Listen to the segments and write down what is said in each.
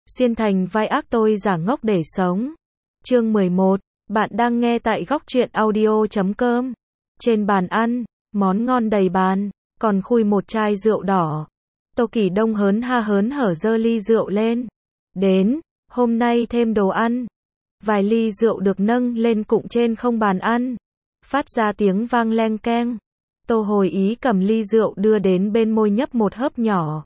Xuyên thành vai ác tôi giả ngốc để sống. Chương 11. Bạn đang nghe tại góc truyện audio.com. Trên bàn ăn, món ngon đầy bàn, còn khui một chai rượu đỏ. Tô Kỳ Đông hớn hở giơ ly rượu lên. Đến, hôm nay thêm đồ ăn. Vài ly rượu được nâng lên cụng trên không bàn ăn. Phát ra tiếng vang leng keng. Tô Hồi Ý cầm ly rượu đưa đến bên môi nhấp một hớp nhỏ.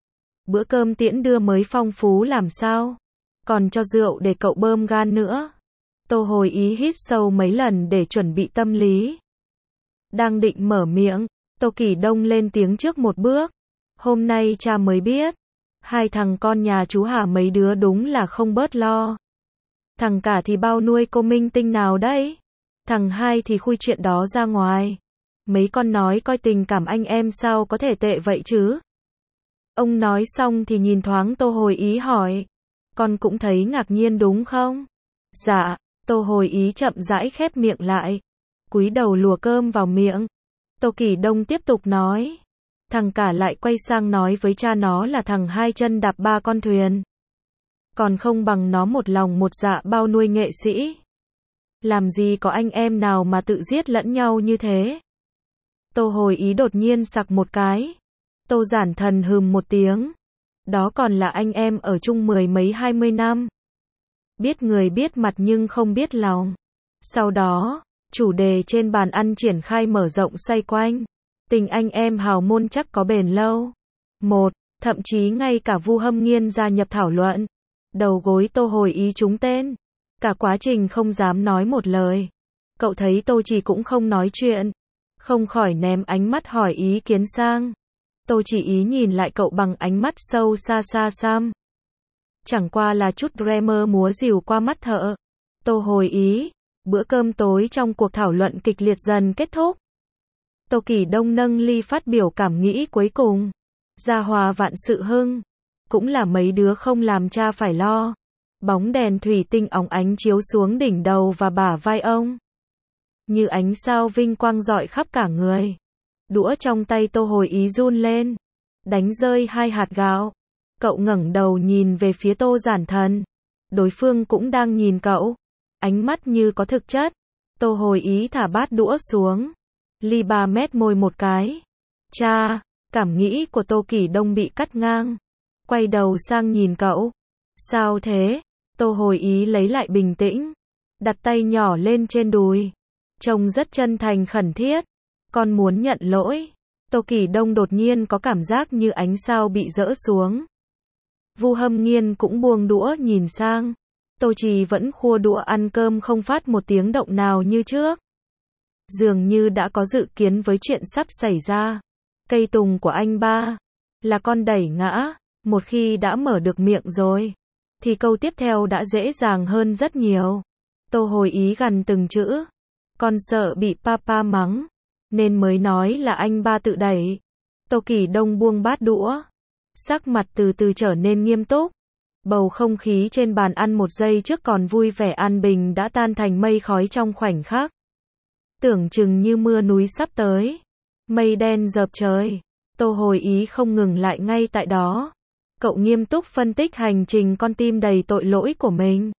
Bữa cơm tiễn đưa mới phong phú làm sao? Còn cho rượu để cậu bơm gan nữa. Tô Hồi Ý hít sâu mấy lần để chuẩn bị tâm lý. Đang định mở miệng, Tô Kỳ Đông lên tiếng trước một bước. Hôm nay cha mới biết, hai thằng con nhà chú Hà mấy đứa đúng là không bớt lo. Thằng cả thì bao nuôi cô minh tinh nào đấy? Thằng hai thì khui chuyện đó ra ngoài. Mấy con nói coi tình cảm anh em sao có thể tệ vậy chứ? Ông nói xong thì nhìn thoáng Tô Hồi Ý hỏi. Con cũng thấy ngạc nhiên đúng không? Dạ, Tô Hồi Ý chậm rãi khép miệng lại. Cúi đầu lùa cơm vào miệng. Tô Kỳ Đông tiếp tục nói. Thằng cả lại quay sang nói với cha nó là thằng hai chân đạp ba con thuyền. Còn không bằng nó một lòng một dạ bao nuôi nghệ sĩ. Làm gì có anh em nào mà tự giết lẫn nhau như thế? Tô Hồi Ý đột nhiên sặc một cái. Tô Giản Thần hừm một tiếng. Đó còn là anh em ở chung 10 mấy 20 năm. Biết người biết mặt nhưng không biết lòng. Sau đó, chủ đề trên bàn ăn triển khai mở rộng xoay quanh. Tình anh em hào môn chắc có bền lâu. Thậm chí ngay cả Vu Hâm Nghiên gia nhập thảo luận. Đầu gối Tô Hồi Ý trúng tên. Cả quá trình không dám nói một lời. Cậu thấy Tô Chỉ cũng không nói chuyện. Không khỏi ném ánh mắt hỏi ý kiến sang. Tô Chỉ Ý nhìn lại cậu bằng ánh mắt sâu xa xăm. Chẳng qua là chút glamour múa rìu qua mắt thợ. Tô Hồi Ý. Bữa cơm tối trong cuộc thảo luận kịch liệt dần kết thúc. Tô Kỳ Đông nâng ly phát biểu cảm nghĩ cuối cùng. Gia hòa vạn sự hưng. Cũng là mấy đứa không làm cha phải lo. Bóng đèn thủy tinh óng ánh chiếu xuống đỉnh đầu và bả vai ông. Như ánh sao vinh quang rọi khắp cả người. Đũa trong tay Tô Hồi Ý run lên. Đánh rơi 2 hạt gạo. Cậu ngẩng đầu nhìn về phía Tô Giản Thần. Đối phương cũng đang nhìn cậu. Ánh mắt như có thực chất. Tô Hồi Ý thả bát đũa xuống. Ly 3 mét môi một cái. Cha, cảm nghĩ của Tô Kỳ Đông bị cắt ngang. Quay đầu sang nhìn cậu. Sao thế? Tô Hồi Ý lấy lại bình tĩnh. Đặt tay nhỏ lên trên đùi. Trông rất chân thành khẩn thiết. Con muốn nhận lỗi. Tô Kỳ Đông đột nhiên có cảm giác như ánh sao bị dỡ xuống. Vu Hâm Nghiên cũng buông đũa nhìn sang. Tô Trì vẫn khua đũa ăn cơm không phát một tiếng động nào như trước. Dường như đã có dự kiến với chuyện sắp xảy ra. Cây tùng của anh ba là con đẩy ngã. Một khi đã mở được miệng rồi, thì câu tiếp theo đã dễ dàng hơn rất nhiều. Tô Hồi Ý gằn từng chữ. Con sợ bị papa mắng, nên mới nói là anh ba tự đẩy. Tô Kỳ Đông buông bát đũa. Sắc mặt từ từ trở nên nghiêm túc. Bầu không khí trên bàn ăn một giây trước còn vui vẻ an bình đã tan thành mây khói trong khoảnh khắc. Tưởng chừng như mưa núi sắp tới. Mây đen dợp trời. Tô Hồi Ý không ngừng lại ngay tại đó. Cậu nghiêm túc phân tích hành trình con tim đầy tội lỗi của mình.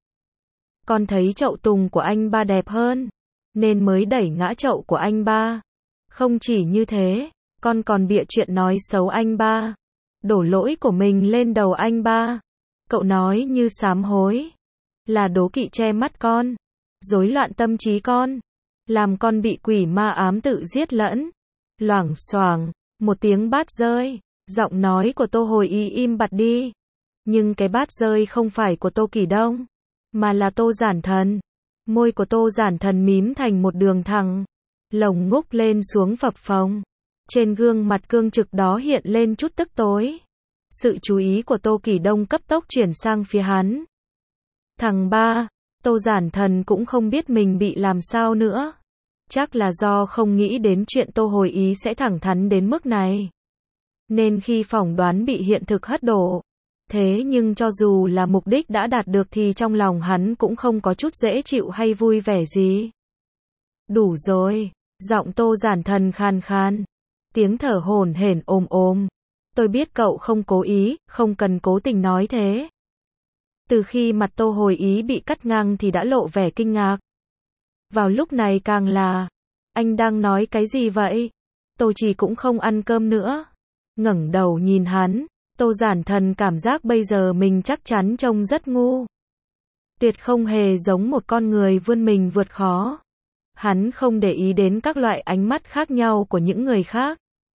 Con thấy chậu tùng của anh ba đẹp hơn, nên mới đẩy ngã chậu của anh ba. Không chỉ như thế, con còn bịa chuyện nói xấu anh ba. Đổ lỗi của mình lên đầu anh ba. Cậu nói như sám hối. Là đố kỵ che mắt con. Rối loạn tâm trí con. Làm con bị quỷ ma ám tự giết lẫn. Loảng xoảng, một tiếng bát rơi. Giọng nói của Tô Hồi Ý im bặt đi. Nhưng cái bát rơi không phải của Tô Kỳ Đông, mà là Tô Giản Thần. Môi của Tô Giản Thần mím thành một đường thẳng. Lồng ngúc lên xuống phập phồng. Trên gương mặt cương trực đó hiện lên chút tức tối. Sự chú ý của Tô Kỳ Đông cấp tốc chuyển sang phía hắn. Thằng ba, Tô Giản Thần cũng không biết mình bị làm sao nữa. Chắc là do không nghĩ đến chuyện Tô Hồi Ý sẽ thẳng thắn đến mức này. Nên khi phỏng đoán bị hiện thực hất đổ. Thế nhưng cho dù là mục đích đã đạt được thì trong lòng hắn cũng không có chút dễ chịu hay vui vẻ gì. Đủ rồi, giọng Tô Giản Thần khan khan. Tiếng thở hổn hển ồm ồm. Tôi biết cậu không cố ý, không cần cố tình nói thế. Từ khi mặt Tô Hồi Ý bị cắt ngang thì đã lộ vẻ kinh ngạc. Vào lúc này càng là, anh đang nói cái gì vậy? Tô Trì cũng không ăn cơm nữa. Ngẩng đầu nhìn hắn, Tô Giản Thần cảm giác bây giờ mình chắc chắn trông rất ngu. Tuyệt không hề giống một con người vươn mình vượt khó. Hắn không để ý đến các loại ánh mắt khác nhau của những người khác.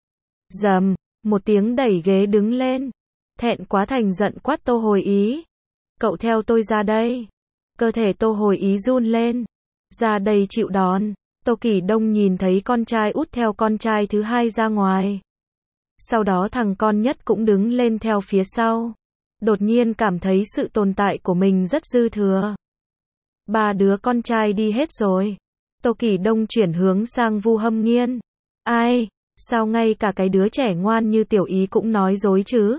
Rầm, một tiếng đẩy ghế đứng lên. Thẹn quá thành giận quát Tô Hồi Ý. Cậu theo tôi ra đây. Cơ thể Tô Hồi Ý run lên. Ra đây chịu đòn. Tô Kỳ Đông nhìn thấy con trai út theo con trai thứ hai ra ngoài. Sau đó thằng con nhất cũng đứng lên theo phía sau. Đột nhiên cảm thấy sự tồn tại của mình rất dư thừa. Ba đứa con trai đi hết rồi. Tô Kỳ Đông chuyển hướng sang Vu Hâm Nghiên. Ai, sao ngay cả cái đứa trẻ ngoan như Tiểu Ý cũng nói dối chứ?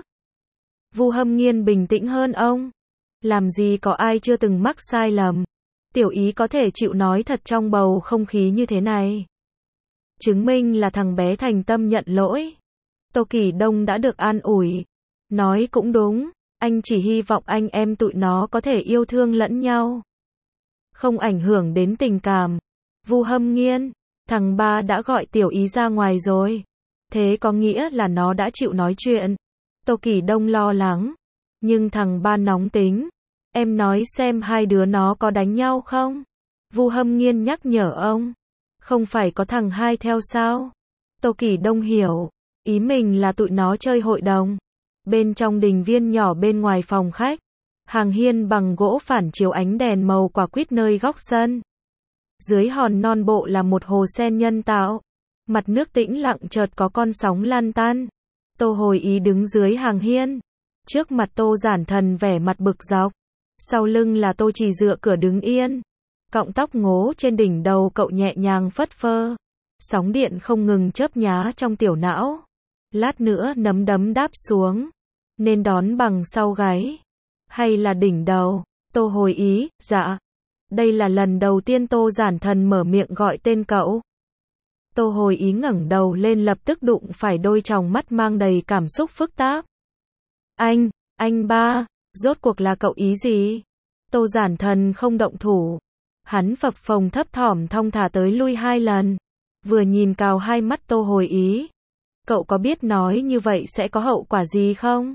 Vu Hâm Nghiên bình tĩnh hơn ông. Làm gì có ai chưa từng mắc sai lầm. Tiểu Ý có thể chịu nói thật trong bầu không khí như thế này. Chứng minh là thằng bé thành tâm nhận lỗi. Tô Kỳ Đông đã được an ủi. Nói cũng đúng, anh chỉ hy vọng anh em tụi nó có thể yêu thương lẫn nhau. Không ảnh hưởng đến tình cảm. Vu Hâm Nghiên, thằng ba đã gọi Tiểu Ý ra ngoài rồi. Thế có nghĩa là nó đã chịu nói chuyện. Tô Kỳ Đông lo lắng. Nhưng thằng ba nóng tính. Em nói xem hai đứa nó có đánh nhau không? Vu Hâm Nghiên nhắc nhở ông. Không phải có thằng hai theo sao? Tô Kỳ Đông hiểu. Ý mình là tụi nó chơi hội đồng. Bên trong đình viên nhỏ bên ngoài phòng khách. Hàng hiên bằng gỗ phản chiếu ánh đèn màu quả quýt nơi góc sân. Dưới hòn non bộ là một hồ sen nhân tạo. Mặt nước tĩnh lặng chợt có con sóng lan tan. Tô Hồi Ý đứng dưới hàng hiên. Trước mặt Tô Giản Thần vẻ mặt bực dọc. Sau lưng là Tô Trì dựa cửa đứng yên. Cọng tóc ngố trên đỉnh đầu cậu nhẹ nhàng phất phơ. Sóng điện không ngừng chớp nhá trong tiểu não. Lát nữa nấm đấm đáp xuống. Nên đón bằng sau gáy. Hay là đỉnh đầu? Tô Hồi Ý, dạ. Đây là lần đầu tiên Tô Giản Thần mở miệng gọi tên cậu. Tô Hồi Ý ngẩng đầu lên lập tức đụng phải đôi tròng mắt mang đầy cảm xúc phức tạp. Anh ba, rốt cuộc là cậu ý gì? Tô Giản Thần không động thủ. Hắn phập phồng thấp thỏm thong thả tới lui 2 lần. Vừa nhìn cào hai mắt Tô Hồi Ý. Cậu có biết nói như vậy sẽ có hậu quả gì không?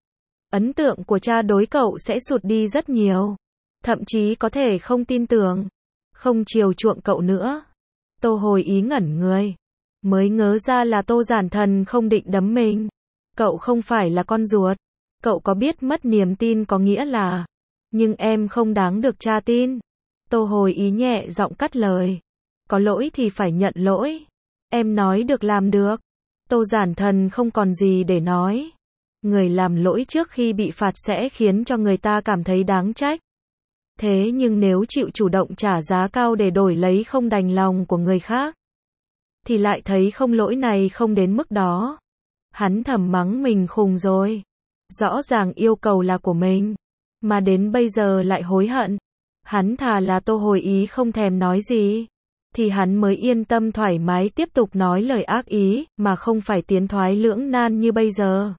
Ấn tượng của cha đối cậu sẽ sụt đi rất nhiều. Thậm chí có thể không tin tưởng. Không chiều chuộng cậu nữa. Tô Hồi Ý ngẩn người. Mới ngớ ra là Tô Giản Thần không định đấm mình. Cậu không phải là con ruột. Cậu có biết mất niềm tin có nghĩa là. Nhưng em không đáng được cha tin. Tô Hồi Ý nhẹ giọng cắt lời. Có lỗi thì phải nhận lỗi. Em nói được làm được. Tô Giản Thần không còn gì để nói. Người làm lỗi trước khi bị phạt sẽ khiến cho người ta cảm thấy đáng trách. Thế nhưng nếu chịu chủ động trả giá cao để đổi lấy không đành lòng của người khác, thì lại thấy không lỗi này không đến mức đó. Hắn thầm mắng mình khùng rồi. Rõ ràng yêu cầu là của mình, mà đến bây giờ lại hối hận. Hắn thà là Tô Hồi Ý không thèm nói gì, thì hắn mới yên tâm thoải mái tiếp tục nói lời ác ý, mà không phải tiến thoái lưỡng nan như bây giờ.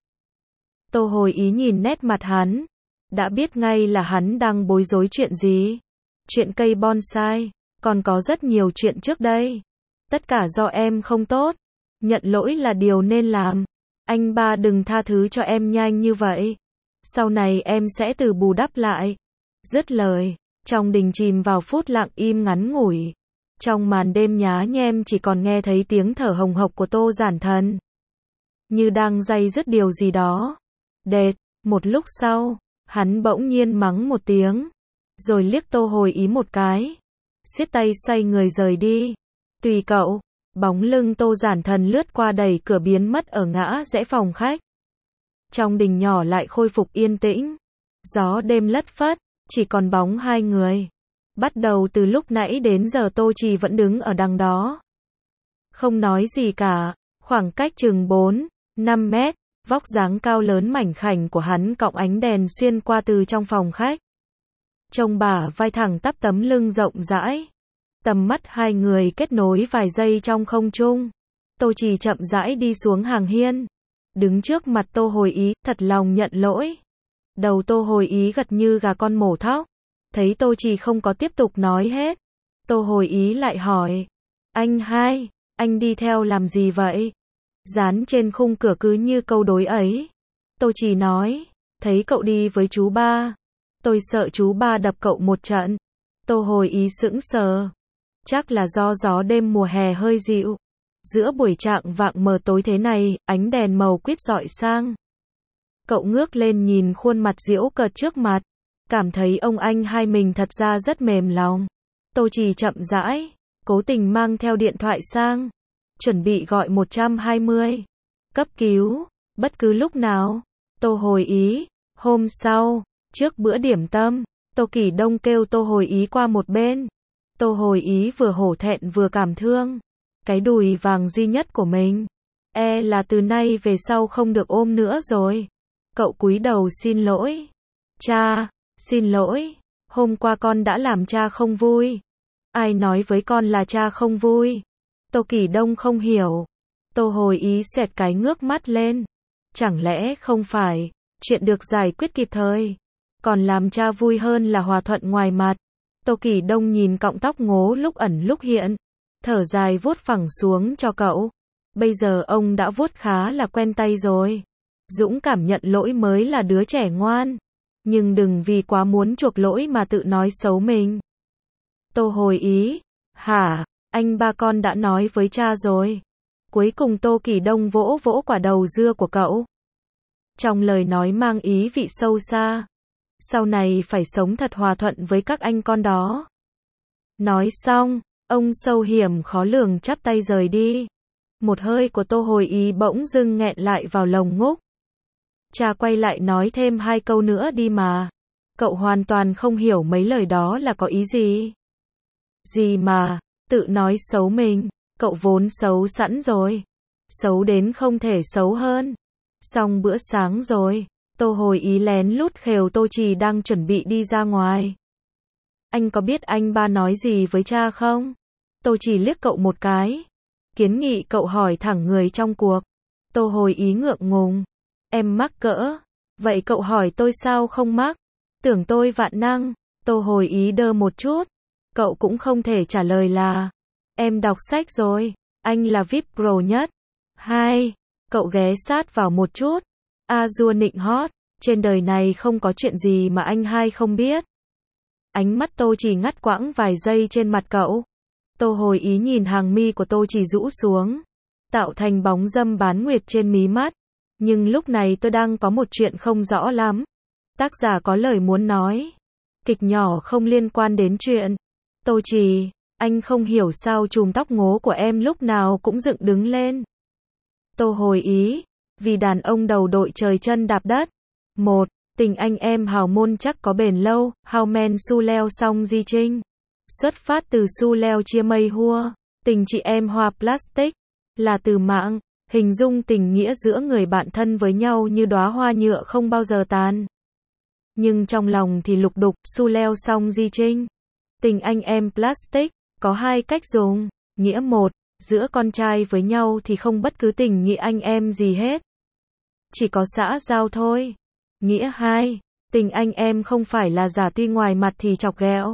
Tô Hồi Ý nhìn nét mặt hắn, đã biết ngay là hắn đang bối rối chuyện gì. Chuyện cây bonsai, còn có rất nhiều chuyện trước đây. Tất cả do em không tốt. Nhận lỗi là điều nên làm. Anh ba đừng tha thứ cho em nhanh như vậy. Sau này em sẽ từ bù đắp lại. Dứt lời, trong đình chìm vào phút lặng im ngắn ngủi. Trong màn đêm nhá nhem chỉ còn nghe thấy tiếng thở hồng hộc của Tô Giản Thần. Như đang day dứt điều gì đó. Đệt, một lúc sau, hắn bỗng nhiên mắng một tiếng. Rồi liếc Tô Hồi Ý một cái. Siết tay xoay người rời đi. Tùy cậu. Bóng lưng Tô Giản Thần lướt qua đẩy cửa biến mất ở ngã rẽ phòng khách. Trong đình nhỏ lại khôi phục yên tĩnh. Gió đêm lất phất, chỉ còn bóng hai người. Bắt đầu từ lúc nãy đến giờ Tô Trì vẫn đứng ở đằng đó. Không nói gì cả, khoảng cách chừng 4-5 mét, vóc dáng cao lớn mảnh khảnh của hắn cọng ánh đèn xuyên qua từ trong phòng khách. Trông bả vai thẳng tắp tấm lưng rộng rãi. Tầm mắt hai người kết nối vài giây trong không trung. Tô Trì chậm rãi đi xuống hàng hiên. Đứng trước mặt Tô Hồi Ý, thật lòng nhận lỗi. Đầu Tô Hồi Ý gật như gà con mổ thóc. Thấy Tô Trì không có tiếp tục nói hết. Tô Hồi Ý lại hỏi. Anh hai, anh đi theo làm gì vậy? Dán trên khung cửa cứ như câu đối ấy. Tô Trì nói. Thấy cậu đi với chú ba. Tôi sợ chú ba đập cậu một trận. Tô Hồi Ý sững sờ. Chắc là do gió đêm mùa hè hơi dịu. Giữa buổi chạng vạng mờ tối thế này, ánh đèn màu quýt rọi sang. Cậu ngước lên nhìn khuôn mặt giễu cợt trước mặt. Cảm thấy ông anh hai mình thật ra rất mềm lòng. Tô Trì chậm rãi, cố tình mang theo điện thoại sang. Chuẩn bị gọi 120. Cấp cứu, bất cứ lúc nào. Tô Hồi Ý. Hôm sau, trước bữa điểm tâm, Tô Kỳ Đông kêu Tô Hồi Ý qua một bên. Tô Hồi Ý vừa hổ thẹn vừa cảm thương. Cái đùi vàng duy nhất của mình. Là từ nay về sau không được ôm nữa rồi. Cậu cúi đầu xin lỗi. Cha, xin lỗi. Hôm qua con đã làm cha không vui. Ai nói với con là cha không vui? Tô Kỳ Đông không hiểu. Tô Hồi Ý xoẹt cái ngước mắt lên. Chẳng lẽ không phải chuyện được giải quyết kịp thời? Còn làm cha vui hơn là hòa thuận ngoài mặt. Tô Kỳ Đông nhìn cọng tóc ngố lúc ẩn lúc hiện. Thở dài vuốt phẳng xuống cho cậu. Bây giờ ông đã vuốt khá là quen tay rồi. Dũng cảm nhận lỗi mới là đứa trẻ ngoan. Nhưng đừng vì quá muốn chuộc lỗi mà tự nói xấu mình. Tô Hồi Ý. Hả? Anh ba con đã nói với cha rồi. Cuối cùng Tô Kỳ Đông vỗ vỗ quả đầu dưa của cậu. Trong lời nói mang ý vị sâu xa. Sau này phải sống thật hòa thuận với các anh con đó. Nói xong, ông sâu hiểm khó lường chắp tay rời đi. Một hơi của Tô Hồi Ý bỗng dưng nghẹn lại vào lồng ngúc. Cha quay lại nói thêm 2 câu nữa đi mà. Cậu hoàn toàn không hiểu mấy lời đó là có ý gì. Gì mà, tự nói xấu mình, cậu vốn xấu sẵn rồi. Xấu đến không thể xấu hơn. Xong bữa sáng rồi, Tô Hồi Ý lén lút khều Tô Trì đang chuẩn bị đi ra ngoài. Anh có biết anh ba nói gì với cha không? Tô Trì liếc cậu một cái. Kiến nghị cậu hỏi thẳng người trong cuộc. Tô Hồi Ý ngượng ngùng. Em mắc cỡ. Vậy cậu hỏi tôi sao không mắc? Tưởng tôi vạn năng. Tô Hồi Ý đơ một chút. Cậu cũng không thể trả lời là. Em đọc sách rồi. Anh là VIP Pro nhất. 2. Cậu ghé sát vào một chút. A-dua nịnh hót. Trên đời này không có chuyện gì mà anh hai không biết. Ánh mắt Tô Trì ngắt quãng vài giây trên mặt cậu. Tô Hồi Ý nhìn hàng mi của Tô Trì rũ xuống. Tạo thành bóng dâm bán nguyệt trên mí mắt. Nhưng lúc này tôi đang có một chuyện không rõ lắm. Tác giả có lời muốn nói. Kịch nhỏ không liên quan đến chuyện. Tô Trì, anh không hiểu sao chùm tóc ngố của em lúc nào cũng dựng đứng lên. Tô Hồi Ý, vì đàn ông đầu đội trời chân đạp đất. 1. Tình anh em hào môn chắc có bền lâu, hào men su leo song di trinh. Xuất phát từ su leo chia mây hua, tình chị em hoa plastic, là từ mạng, hình dung tình nghĩa giữa người bạn thân với nhau như đóa hoa nhựa không bao giờ tàn. Nhưng trong lòng thì lục đục, su leo song di trinh. Tình anh em plastic, có 2 cách dùng. Nghĩa 1, giữa con trai với nhau thì không bất cứ tình nghĩa anh em gì hết. Chỉ có xã giao thôi. Nghĩa 2, tình anh em không phải là giả tuy ngoài mặt thì chọc ghẹo,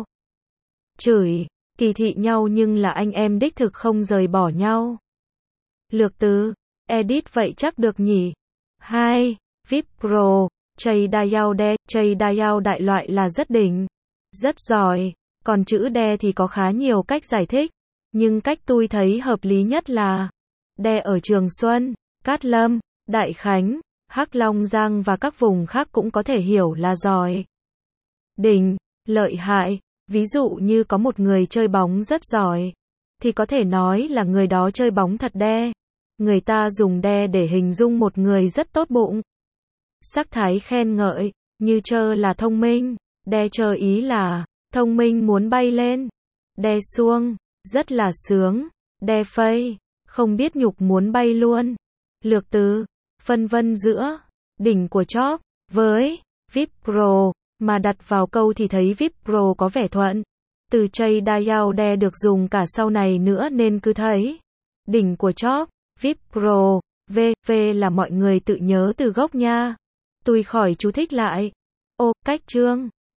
chửi, kỳ thị nhau nhưng là anh em đích thực không rời bỏ nhau. Lược từ, edit vậy chắc được nhỉ? 2. VIP Pro, Chây Đayao Đe, Chây Đayao đại loại là rất đỉnh, rất giỏi, còn chữ đe thì có khá nhiều cách giải thích, nhưng cách tôi thấy hợp lý nhất là đe ở Trường Xuân, Cát Lâm, Đại Khánh, Hắc Long Giang và các vùng khác cũng có thể hiểu là giỏi, đỉnh, lợi hại. Ví dụ như có một người chơi bóng rất giỏi, thì có thể nói là người đó chơi bóng thật đe. Người ta dùng đe để hình dung một người rất tốt bụng. Sắc thái khen ngợi, như chơ là thông minh, đe chơ ý là thông minh muốn bay lên. Đe xuông, rất là sướng, đe phây, không biết nhục muốn bay luôn. Lược từ, phân vân giữa đỉnh của chóp với VIP Pro mà đặt vào câu thì thấy VIP Pro có vẻ thuận. Từ Chây Đayao Đe được dùng cả sau này nữa nên cứ thấy đỉnh của chóp, VIP Pro, V là mọi người tự nhớ từ gốc nha. Tôi khỏi chú thích lại. Ô, cách chương.